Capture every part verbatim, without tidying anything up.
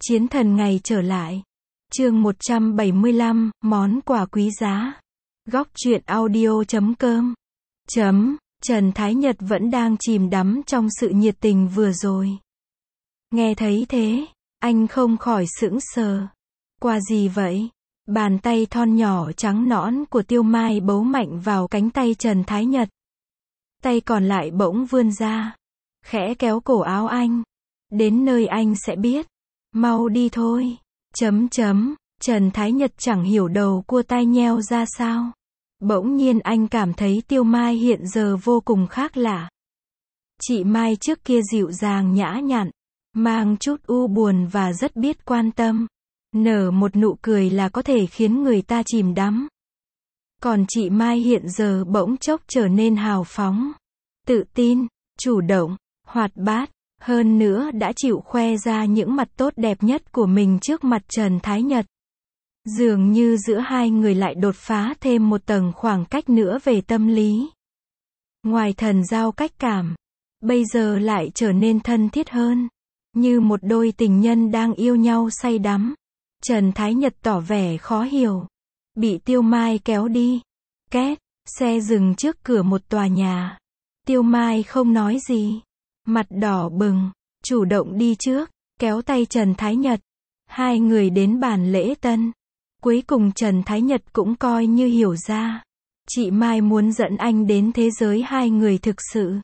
Chiến thần ngày trở lại. Chương một trăm bảy mươi lăm, món quà quý giá. Góc truyện audio chấm com. Chấm, Trần Thái Nhật vẫn đang chìm đắm trong sự nhiệt tình vừa rồi. Nghe thấy thế, anh không khỏi sững sờ. Quà gì vậy? Bàn tay thon nhỏ trắng nõn của Tiêu Mai bấu mạnh vào cánh tay Trần Thái Nhật. Tay còn lại bỗng vươn ra, khẽ kéo cổ áo anh. Đến nơi anh sẽ biết. Mau đi thôi. Chấm chấm, Trần Thái Nhật chẳng hiểu đầu cua tai nheo ra sao. Bỗng nhiên anh cảm thấy Tiêu Mai hiện giờ vô cùng khác lạ. Chị Mai trước kia dịu dàng nhã nhặn, mang chút u buồn và rất biết quan tâm. Nở một nụ cười là có thể khiến người ta chìm đắm. Còn chị Mai hiện giờ bỗng chốc trở nên hào phóng, tự tin, chủ động, hoạt bát. Hơn nữa đã chịu khoe ra những mặt tốt đẹp nhất của mình trước mặt Trần Thái Nhật. Dường như giữa hai người lại đột phá thêm một tầng khoảng cách nữa về tâm lý. Ngoài thần giao cách cảm, bây giờ lại trở nên thân thiết hơn. Như một đôi tình nhân đang yêu nhau say đắm. Trần Thái Nhật tỏ vẻ khó hiểu. Bị Tiêu Mai kéo đi. Két, xe dừng trước cửa một tòa nhà. Tiêu Mai không nói gì. Mặt đỏ bừng, chủ động đi trước, kéo tay Trần Thái Nhật. Hai người đến bàn lễ tân. Cuối cùng Trần Thái Nhật cũng coi như hiểu ra. Chị Mai muốn dẫn anh đến thế giới hai người thực sự.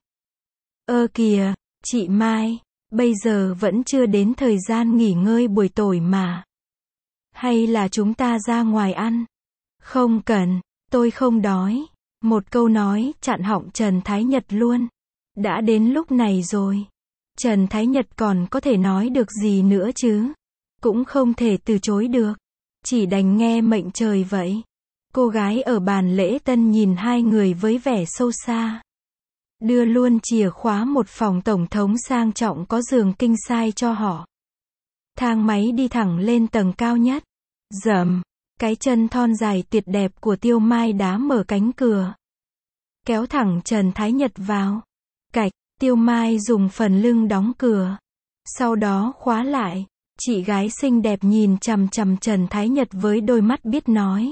Ơ kìa, chị Mai, bây giờ vẫn chưa đến thời gian nghỉ ngơi buổi tối mà. Hay là chúng ta ra ngoài ăn? Không cần, tôi không đói. Một câu nói chặn họng Trần Thái Nhật luôn. Đã đến lúc này rồi. Trần Thái Nhật còn có thể nói được gì nữa chứ? Cũng không thể từ chối được. Chỉ đành nghe mệnh trời vậy. Cô gái ở bàn lễ tân nhìn hai người với vẻ sâu xa. Đưa luôn chìa khóa một phòng tổng thống sang trọng có giường king size cho họ. Thang máy đi thẳng lên tầng cao nhất. Dầm, cái chân thon dài tuyệt đẹp của Tiêu Mai đá mở cánh cửa. Kéo thẳng Trần Thái Nhật vào. Cạch, Tiêu Mai dùng phần lưng đóng cửa. Sau đó khóa lại. Chị gái xinh đẹp nhìn chằm chằm Trần Thái Nhật với đôi mắt biết nói.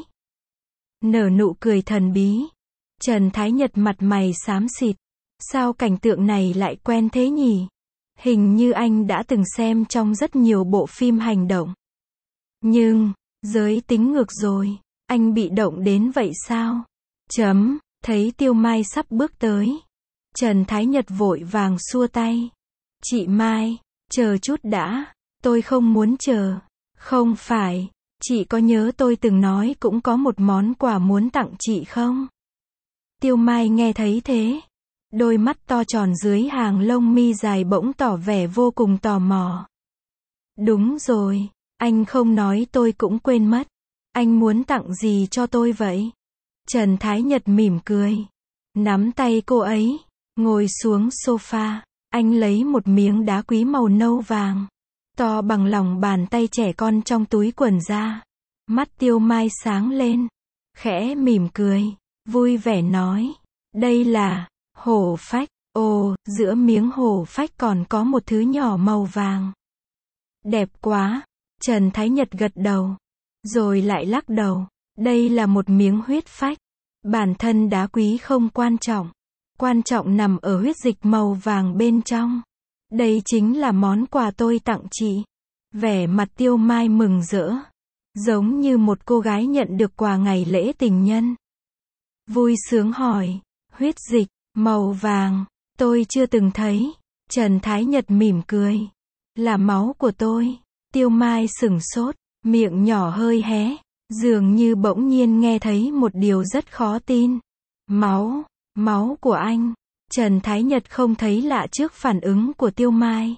Nở nụ cười thần bí. Trần Thái Nhật mặt mày xám xịt. Sao cảnh tượng này lại quen thế nhỉ? Hình như anh đã từng xem trong rất nhiều bộ phim hành động. Nhưng, giới tính ngược rồi. Anh bị động đến vậy sao? Chấm, thấy Tiêu Mai sắp bước tới. Trần Thái Nhật vội vàng xua tay. Chị Mai, chờ chút đã. Tôi không muốn chờ. Không phải, chị có nhớ tôi từng nói cũng có một món quà muốn tặng chị không? Tiêu Mai nghe thấy thế. Đôi mắt to tròn dưới hàng lông mi dài bỗng tỏ vẻ vô cùng tò mò. Đúng rồi, anh không nói tôi cũng quên mất. Anh muốn tặng gì cho tôi vậy? Trần Thái Nhật mỉm cười. Nắm tay cô ấy. Ngồi xuống sofa, anh lấy một miếng đá quý màu nâu vàng, to bằng lòng bàn tay trẻ con trong túi quần ra. Mắt Tiêu Mai sáng lên, khẽ mỉm cười, vui vẻ nói, đây là hổ phách. Ồ, giữa miếng hổ phách còn có một thứ nhỏ màu vàng. Đẹp quá. Trần Thái Nhật gật đầu, rồi lại lắc đầu. Đây là một miếng huyết phách. Bản thân đá quý không quan trọng. Quan trọng nằm ở huyết dịch màu vàng bên trong. Đây chính là món quà tôi tặng chị. Vẻ mặt Tiêu Mai mừng rỡ. Giống như một cô gái nhận được quà ngày lễ tình nhân. Vui sướng hỏi. Huyết dịch, màu vàng. Tôi chưa từng thấy. Trần Thái Nhật mỉm cười. Là máu của tôi. Tiêu Mai sửng sốt. Miệng nhỏ hơi hé. Dường như bỗng nhiên nghe thấy một điều rất khó tin. Máu. Máu của anh. Trần Thái Nhật không thấy lạ trước phản ứng của Tiêu Mai.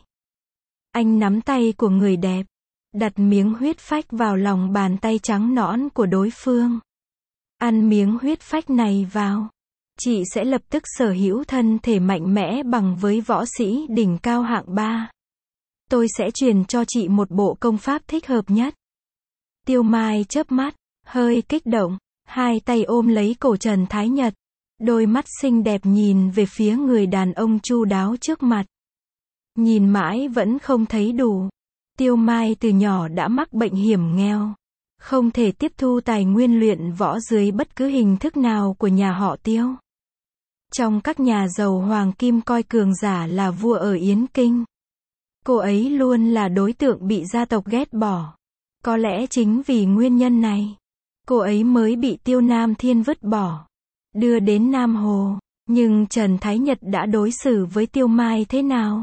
Anh nắm tay của người đẹp. Đặt miếng huyết phách vào lòng bàn tay trắng nõn của đối phương. Ăn miếng huyết phách này vào. Chị sẽ lập tức sở hữu thân thể mạnh mẽ bằng với võ sĩ đỉnh cao hạng ba. Tôi sẽ truyền cho chị một bộ công pháp thích hợp nhất. Tiêu Mai chớp mắt, hơi kích động. Hai tay ôm lấy cổ Trần Thái Nhật. Đôi mắt xinh đẹp nhìn về phía người đàn ông chu đáo trước mặt. Nhìn mãi vẫn không thấy đủ. Tiêu Mai từ nhỏ đã mắc bệnh hiểm nghèo, không thể tiếp thu tài nguyên luyện võ dưới bất cứ hình thức nào của nhà họ Tiêu. Trong các nhà giàu hoàng kim coi cường giả là vua ở Yến Kinh. Cô ấy luôn là đối tượng bị gia tộc ghét bỏ. Có lẽ chính vì nguyên nhân này, cô ấy mới bị Tiêu Nam Thiên vứt bỏ, đưa đến Nam Hồ. Nhưng Trần Thái Nhật đã đối xử với Tiêu Mai thế nào?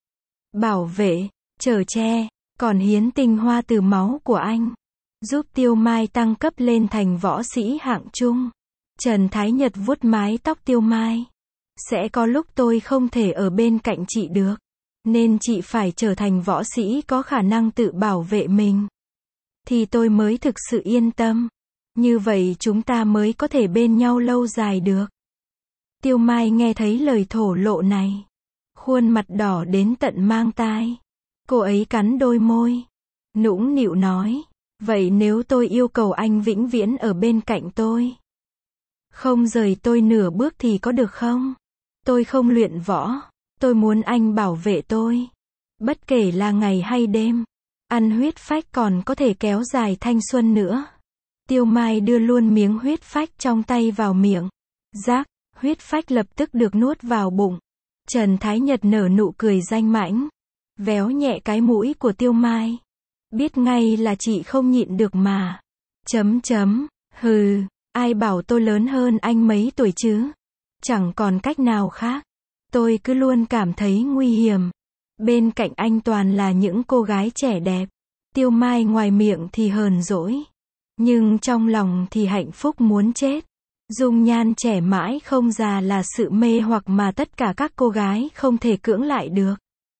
Bảo vệ, chở che, còn hiến tinh hoa từ máu của anh, giúp Tiêu Mai tăng cấp lên thành võ sĩ hạng trung. Trần Thái Nhật vuốt mái tóc Tiêu Mai. Sẽ có lúc tôi không thể ở bên cạnh chị được, nên chị phải trở thành võ sĩ có khả năng tự bảo vệ mình, thì tôi mới thực sự yên tâm. Như vậy chúng ta mới có thể bên nhau lâu dài được. Tiêu Mai nghe thấy lời thổ lộ này, khuôn mặt đỏ đến tận mang tai. Cô ấy cắn đôi môi, nũng nịu nói, vậy nếu tôi yêu cầu anh vĩnh viễn ở bên cạnh tôi, không rời tôi nửa bước thì có được không? Tôi không luyện võ, tôi muốn anh bảo vệ tôi, bất kể là ngày hay đêm. Ăn huyết phách còn có thể kéo dài thanh xuân nữa. Tiêu Mai đưa luôn miếng huyết phách trong tay vào miệng. Rác, huyết phách lập tức được nuốt vào bụng. Trần Thái Nhật nở nụ cười danh mãnh, véo nhẹ cái mũi của Tiêu Mai. Biết ngay là chị không nhịn được mà. Chấm chấm, hừ, ai bảo tôi lớn hơn anh mấy tuổi chứ? Chẳng còn cách nào khác. Tôi cứ luôn cảm thấy nguy hiểm. Bên cạnh anh toàn là những cô gái trẻ đẹp. Tiêu Mai ngoài miệng thì hờn dỗi, nhưng trong lòng thì hạnh phúc muốn chết. Dung nhan trẻ mãi không già là sự mê hoặc mà tất cả các cô gái không thể cưỡng lại được.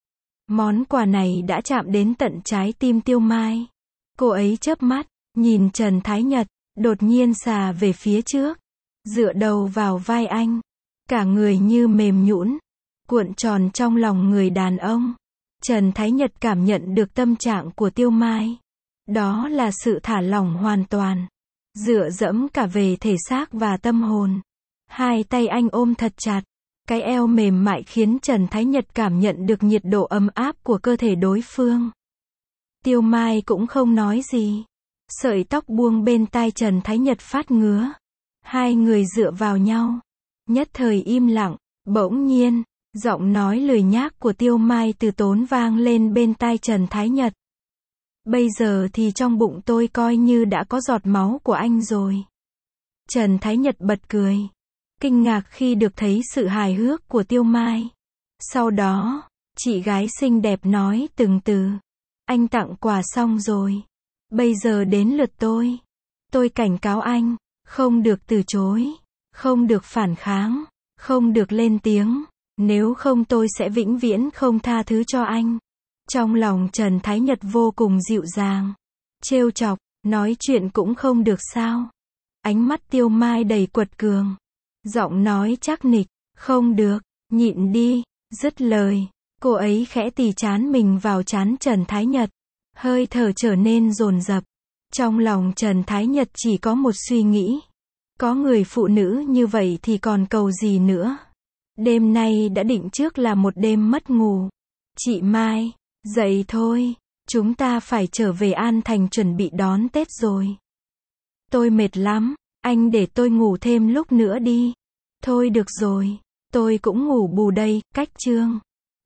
Món quà này đã chạm đến tận trái tim Tiêu Mai. Cô ấy chớp mắt, nhìn Trần Thái Nhật, đột nhiên xà về phía trước, dựa đầu vào vai anh, cả người như mềm nhũn, cuộn tròn trong lòng người đàn ông. Trần Thái Nhật cảm nhận được tâm trạng của Tiêu Mai. Đó là sự thả lỏng hoàn toàn, dựa dẫm cả về thể xác và tâm hồn. Hai tay anh ôm thật chặt, cái eo mềm mại khiến Trần Thái Nhật cảm nhận được nhiệt độ ấm áp của cơ thể đối phương. Tiêu Mai cũng không nói gì. Sợi tóc buông bên tai Trần Thái Nhật phát ngứa. Hai người dựa vào nhau, nhất thời im lặng. Bỗng nhiên, giọng nói lười nhác của Tiêu Mai từ tốn vang lên bên tai Trần Thái Nhật. Bây giờ thì trong bụng tôi coi như đã có giọt máu của anh rồi. Trần Thái Nhật bật cười, kinh ngạc khi được thấy sự hài hước của Tiêu Mai. Sau đó, chị gái xinh đẹp nói từng từ. Anh tặng quà xong rồi. Bây giờ đến lượt tôi. Tôi cảnh cáo anh, không được từ chối, không được phản kháng, không được lên tiếng. Nếu không tôi sẽ vĩnh viễn không tha thứ cho anh. Trong lòng Trần Thái Nhật vô cùng dịu dàng, trêu chọc, nói chuyện cũng không được sao? Ánh mắt Tiêu Mai đầy quật cường, giọng nói chắc nịch, không được, nhịn đi. Dứt lời, cô ấy khẽ tì trán mình vào trán Trần Thái Nhật, hơi thở trở nên dồn dập. Trong lòng Trần Thái Nhật chỉ có một suy nghĩ, có người phụ nữ như vậy thì còn cầu gì nữa. Đêm nay đã định trước là một đêm mất ngủ. Chị Mai, dậy thôi, chúng ta phải trở về An Thành chuẩn bị đón Tết rồi. Tôi mệt lắm, anh để tôi ngủ thêm lúc nữa đi. Thôi được rồi, tôi cũng ngủ bù đây. Cách chương